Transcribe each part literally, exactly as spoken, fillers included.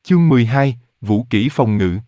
Chương mười hai, Vũ kỹ phòng ngự.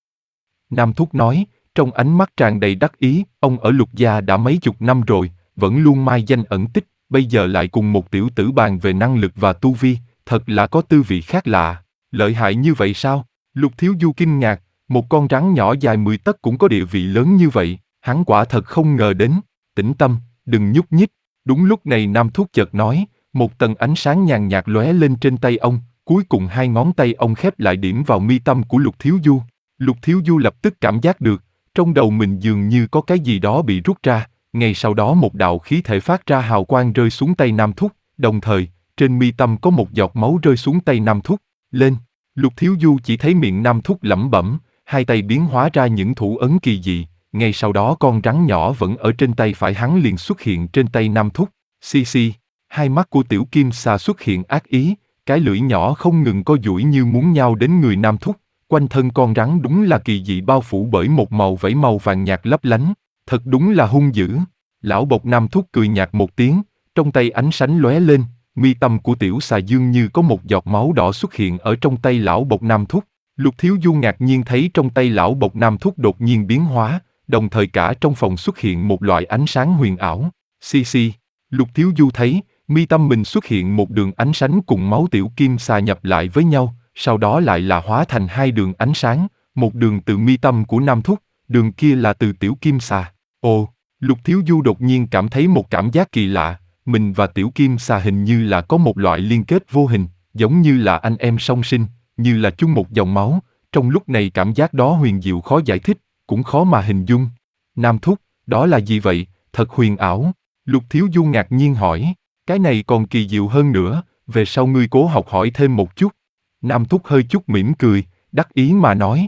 Nam Thúc nói, trong ánh mắt tràn đầy đắc ý, ông ở Lục gia đã mấy chục năm rồi, vẫn luôn mai danh ẩn tích, bây giờ lại cùng một tiểu tử bàn về năng lực và tu vi, thật là có tư vị khác lạ. Lợi hại như vậy sao? Lục Thiếu Du kinh ngạc, một con rắn nhỏ dài mười tấc cũng có địa vị lớn như vậy, hắn quả thật không ngờ đến. Tĩnh tâm, đừng nhúc nhích. Đúng lúc này Nam Thúc chợt nói, một tầng ánh sáng nhàn nhạt lóe lên trên tay ông, cuối cùng hai ngón tay ông khép lại điểm vào mi tâm của Lục Thiếu Du. Lục Thiếu Du lập tức cảm giác được, trong đầu mình dường như có cái gì đó bị rút ra, ngay sau đó một đạo khí thể phát ra hào quang rơi xuống tay Nam Thúc, đồng thời, trên mi tâm có một giọt máu rơi xuống tay Nam Thúc. Lên, Lục Thiếu Du chỉ thấy miệng Nam Thúc lẩm bẩm, hai tay biến hóa ra những thủ ấn kỳ dị, ngay sau đó con rắn nhỏ vẫn ở trên tay phải hắn liền xuất hiện trên tay Nam Thúc. Xì xì, hai mắt của Tiểu Kim Xà xuất hiện ác ý, cái lưỡi nhỏ không ngừng co duỗi như muốn nhào đến người Nam Thúc. Quanh thân con rắn đúng là kỳ dị bao phủ bởi một màu vảy màu vàng nhạt lấp lánh, thật đúng là hung dữ. Lão bộc Nam Thúc cười nhạt một tiếng, trong tay ánh sánh lóe lên, mi tâm của Tiểu Xà dường như có một giọt máu đỏ xuất hiện ở trong tay lão bộc Nam Thúc. Lục Thiếu Du ngạc nhiên thấy trong tay lão bộc Nam Thúc đột nhiên biến hóa, đồng thời cả trong phòng xuất hiện một loại ánh sáng huyền ảo. Xì xì, Lục Thiếu Du thấy, mi tâm mình xuất hiện một đường ánh sánh cùng máu Tiểu Kim Xà nhập lại với nhau, sau đó lại là hóa thành hai đường ánh sáng, một đường từ mi tâm của Nam Thúc, đường kia là từ Tiểu Kim Xà. Ồ, Lục Thiếu Du đột nhiên cảm thấy một cảm giác kỳ lạ, mình và Tiểu Kim Xà hình như là có một loại liên kết vô hình, giống như là anh em song sinh, như là chung một dòng máu, trong lúc này cảm giác đó huyền diệu khó giải thích, cũng khó mà hình dung. Nam Thúc, đó là gì vậy, thật huyền ảo. Lục Thiếu Du ngạc nhiên hỏi, cái này còn kỳ diệu hơn nữa, về sau ngươi cố học hỏi thêm một chút. Nam Thúc hơi chút mỉm cười, đắc ý mà nói.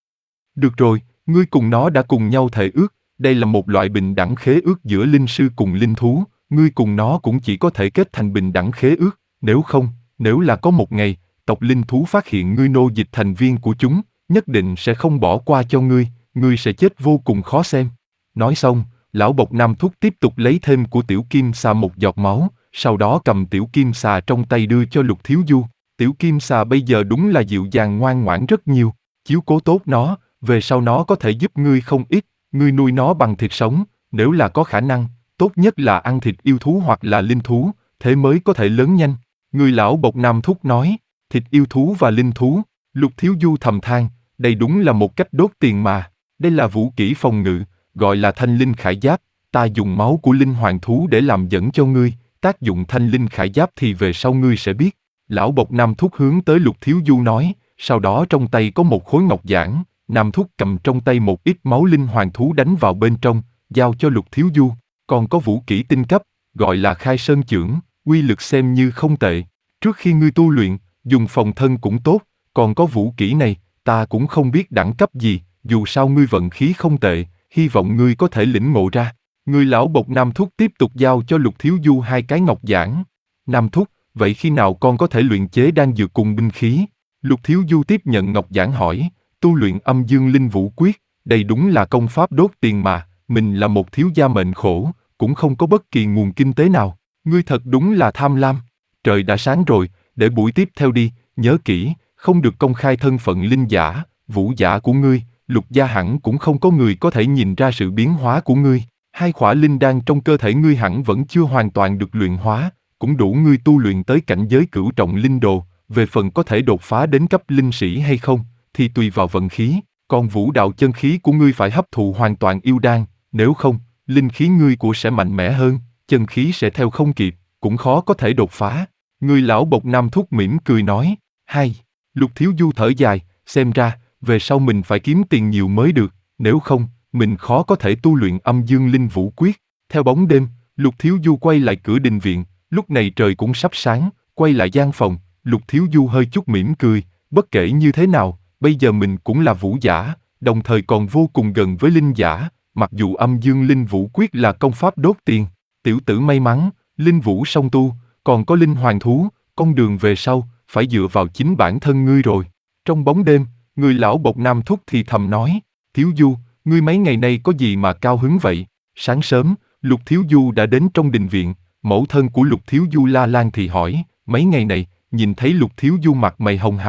Được rồi, ngươi cùng nó đã cùng nhau thề ước, đây là một loại bình đẳng khế ước giữa linh sư cùng linh thú, ngươi cùng nó cũng chỉ có thể kết thành bình đẳng khế ước, nếu không, nếu là có một ngày, tộc linh thú phát hiện ngươi nô dịch thành viên của chúng, nhất định sẽ không bỏ qua cho ngươi, ngươi sẽ chết vô cùng khó xem. Nói xong, lão bộc Nam Thúc tiếp tục lấy thêm của Tiểu Kim Xà một giọt máu, sau đó cầm Tiểu Kim Xà trong tay đưa cho Lục Thiếu Du. Tiểu Kim Xà bây giờ đúng là dịu dàng ngoan ngoãn rất nhiều, chiếu cố tốt nó, về sau nó có thể giúp ngươi không ít, ngươi nuôi nó bằng thịt sống, nếu là có khả năng, tốt nhất là ăn thịt yêu thú hoặc là linh thú, thế mới có thể lớn nhanh. Người lão bộc Nam Thúc nói, thịt yêu thú và linh thú, Lục Thiếu Du thầm than, đây đúng là một cách đốt tiền mà, đây là vũ kỹ phòng ngự, gọi là thanh linh khải giáp, ta dùng máu của linh hoàng thú để làm dẫn cho ngươi, tác dụng thanh linh khải giáp thì về sau ngươi sẽ biết. Lão bộc Nam Thúc hướng tới Lục Thiếu Du nói, sau đó trong tay có một khối ngọc giản, Nam Thúc cầm trong tay một ít máu linh hoàng thú đánh vào bên trong, giao cho Lục Thiếu Du, còn có vũ kỹ tinh cấp, gọi là khai sơn chưởng, uy lực xem như không tệ, trước khi ngươi tu luyện, dùng phòng thân cũng tốt, còn có vũ kỹ này, ta cũng không biết đẳng cấp gì, dù sao ngươi vận khí không tệ, hy vọng ngươi có thể lĩnh ngộ ra. Người lão bộc Nam Thúc tiếp tục giao cho Lục Thiếu Du hai cái ngọc giản. Nam Thúc, vậy khi nào con có thể luyện chế đan dược cùng binh khí? Lục Thiếu Du tiếp nhận ngọc giản hỏi, tu luyện âm dương linh vũ quyết, đây đúng là công pháp đốt tiền mà, mình là một thiếu gia mệnh khổ, cũng không có bất kỳ nguồn kinh tế nào, ngươi thật đúng là tham lam. Trời đã sáng rồi, để buổi tiếp theo đi, nhớ kỹ, không được công khai thân phận linh giả, vũ giả của ngươi, Lục gia hẳn cũng không có người có thể nhìn ra sự biến hóa của ngươi, hai khỏa linh đan trong cơ thể ngươi hẳn vẫn chưa hoàn toàn được luyện hóa, cũng đủ ngươi tu luyện tới cảnh giới cửu trọng linh đồ, về phần có thể đột phá đến cấp linh sĩ hay không, thì tùy vào vận khí, còn vũ đạo chân khí của ngươi phải hấp thụ hoàn toàn yêu đan, nếu không, linh khí ngươi của sẽ mạnh mẽ hơn, chân khí sẽ theo không kịp, cũng khó có thể đột phá. Người lão bộc Nam Thúc mỉm cười nói, hay, Lục Thiếu Du thở dài, xem ra, về sau mình phải kiếm tiền nhiều mới được, nếu không, mình khó có thể tu luyện âm dương linh vũ quyết. Theo bóng đêm, Lục Thiếu Du quay lại cửa đình viện, lúc này trời cũng sắp sáng, quay lại gian phòng, Lục Thiếu Du hơi chút mỉm cười, bất kể như thế nào, bây giờ mình cũng là vũ giả, đồng thời còn vô cùng gần với linh giả, mặc dù âm dương linh vũ quyết là công pháp đốt tiền, tiểu tử may mắn, linh vũ song tu, còn có linh hoàng thú, con đường về sau, phải dựa vào chính bản thân ngươi rồi. Trong bóng đêm, người lão bộc Nam Thúc thì thầm nói, Thiếu Du, ngươi mấy ngày nay có gì mà cao hứng vậy? Sáng sớm, Lục Thiếu Du đã đến trong đình viện, mẫu thân của Lục Thiếu Du La Lan thì hỏi, mấy ngày này, nhìn thấy Lục Thiếu Du mặt mày hồng hào,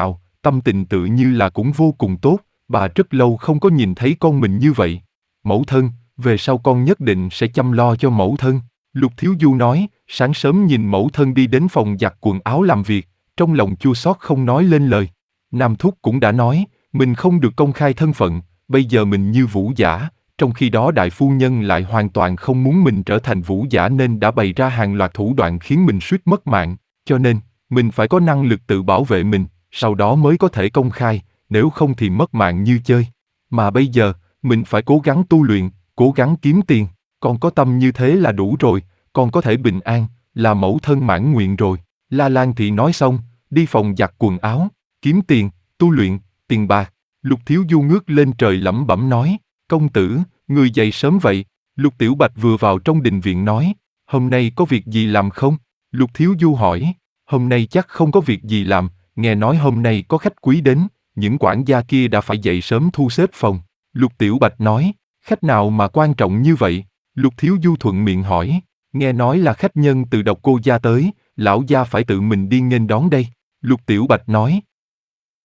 tâm tình tự như là cũng vô cùng tốt, bà rất lâu không có nhìn thấy con mình như vậy. Mẫu thân, về sau con nhất định sẽ chăm lo cho mẫu thân. Lục Thiếu Du nói, sáng sớm nhìn mẫu thân đi đến phòng giặt quần áo làm việc, trong lòng chua xót không nói lên lời. Nam Thúc cũng đã nói, mình không được công khai thân phận, bây giờ mình như vũ giả, trong khi đó đại phu nhân lại hoàn toàn không muốn mình trở thành vũ giả nên đã bày ra hàng loạt thủ đoạn khiến mình suýt mất mạng, cho nên, mình phải có năng lực tự bảo vệ mình, sau đó mới có thể công khai, nếu không thì mất mạng như chơi. Mà bây giờ, mình phải cố gắng tu luyện, cố gắng kiếm tiền, con có tâm như thế là đủ rồi, con có thể bình an, là mẫu thân mãn nguyện rồi. La Lan Thị nói xong, đi phòng giặt quần áo, kiếm tiền, tu luyện, tiền bạc. Lục Thiếu Du ngước lên trời lẩm bẩm nói, công tử, người dậy sớm vậy. Lục Tiểu Bạch vừa vào trong đình viện nói, hôm nay có việc gì làm không? Lục Thiếu Du hỏi, hôm nay chắc không có việc gì làm, nghe nói hôm nay có khách quý đến, những quản gia kia đã phải dậy sớm thu xếp phòng. Lục Tiểu Bạch nói, khách nào mà quan trọng như vậy? Lục Thiếu Du thuận miệng hỏi, nghe nói là khách nhân từ Độc Cô gia tới, lão gia phải tự mình đi nghênh đón đây. Lục Tiểu Bạch nói,